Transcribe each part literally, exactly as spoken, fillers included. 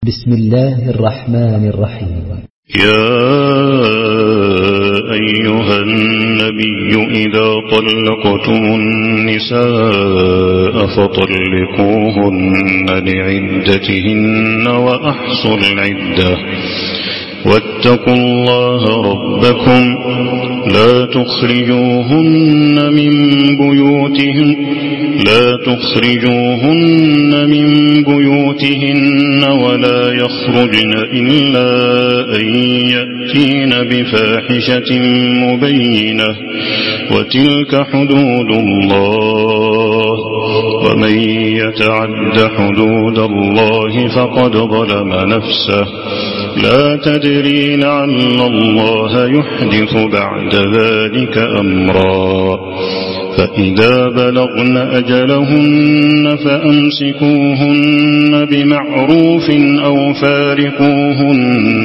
بسم الله الرحمن الرحيم. يا أيها النبي إذا طلقتم النساء فطلقوهن لعدتهن وأحصوا العدة واتقوا الله ربكم لا تخرجوهن من بيوتهن لا تخرجوهن من بيوتهن ولا يخرجن إلا أن يأتين بفاحشة مبينة وتلك حدود الله ومن يتعد حدود الله فقد ظلم نفسه لا تدري لعل الله يحدث بعد ذلك أمرا فإذا بلغن أجلهن فأمسكوهن بمعروف أو فارقوهن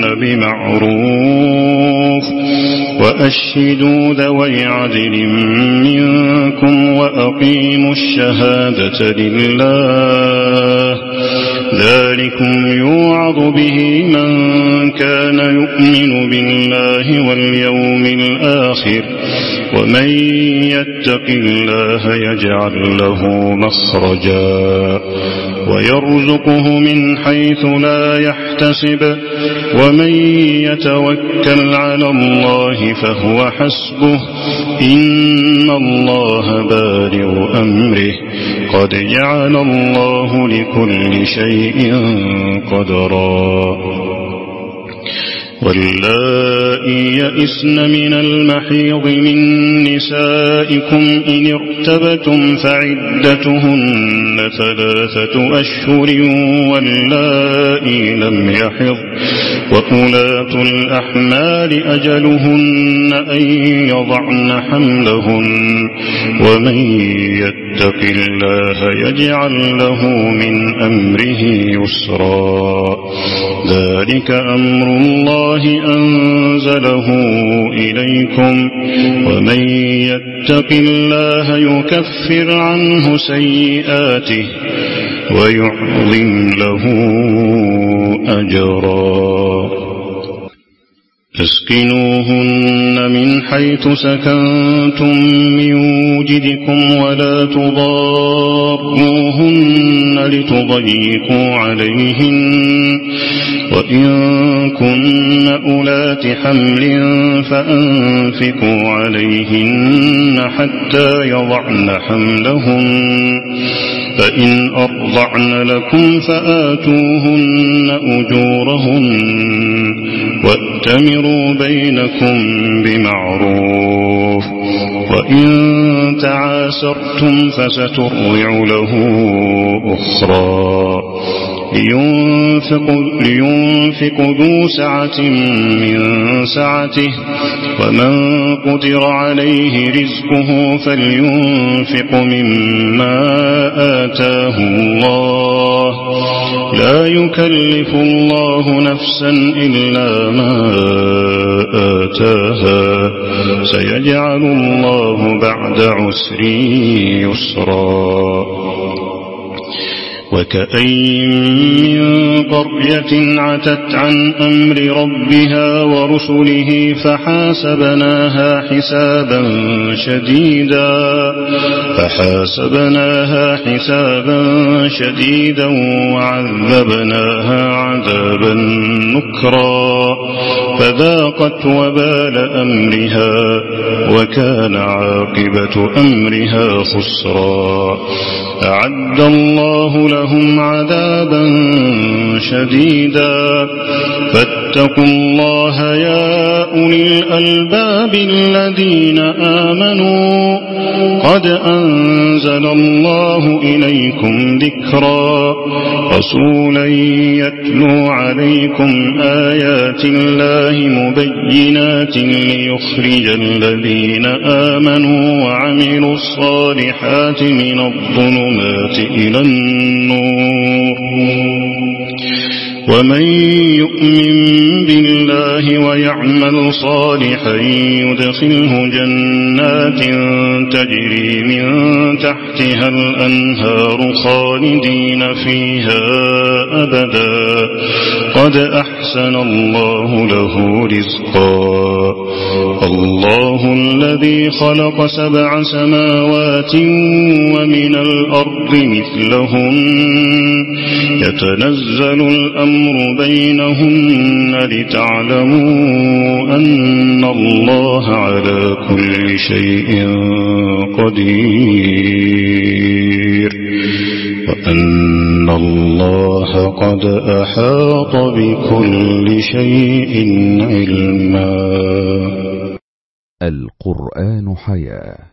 بمعروف وأشهدوا ذوي عدل منكم وأقيموا الشهادة لله ذلكم يوعظ به من كان يؤمن بالله واليوم الآخر ومن يتق الله يجعل له مخرجا ويرزقه من حيث لا يحتسب ومن يتوكل على الله فهو حسبه إن الله بالغ أمره قد جعل الله لكل شيء قدرا واللائي يئسن من المحيض من نسائكم إن ارتبتم فعدتهن ثلاثة أشهر واللائي لم يحض وأولاة الأحمال أجلهن أن يضعن حملهن ومن يتق الله يجعل له من أمره يسرا ذلك أمر الله أنزله إليكم ومن يتق الله يكفر عنه سيئاته ويعظم له أجرا اسكنوهن من حيث سكنتم من وجدكم ولا تضاروهن لتضيقوا عليهن وإن كن أولات حمل فأنفقوا عليهن حتى يضعن حملهن فإن أرضعن لكم فآتوهن أجورهن واتمروا بينكم بمعروف وإن تعاسرتم فسترضع له أخرى لينفق, لينفق ذو سعة من سعته ومن قدر عليه رزقه فلينفق مما آتاه الله لا يكلف الله نفسا إلا ما آتاها سيجعل الله بعد عسر يسرا وكأين من قرية عتت عن أمر ربها ورسله فحاسبناها حسابا شديدا فحاسبناها حسابا شديدا وعذبناها عذابا نكرا فذاقت وبال أمرها وكان عاقبة أمرها خسرا أعد الله لهم عذابا شديدا فاتقوا الله يا أولي الألباب الذين آمنوا قد أنزل الله إليكم ذكرا رسولا يتلو عليكم آيات الله مبينات ليخرج الذين آمنوا وعملوا الصالحات من الظلمات إلى النور ومن يؤمن بالله ويعمل صالحا يدخله جنات تجري من تحتها الأنهار خالدين فيها أبدا قد أحسن الله له رزقا الله الذي خلق سبع سماوات ومن الأرض مثلهم يتنزل الأمر بينهن لتعلموا أن الله على كل شيء قدير وأن الله قد أحاط بكل شيء علما. القرآن حياة.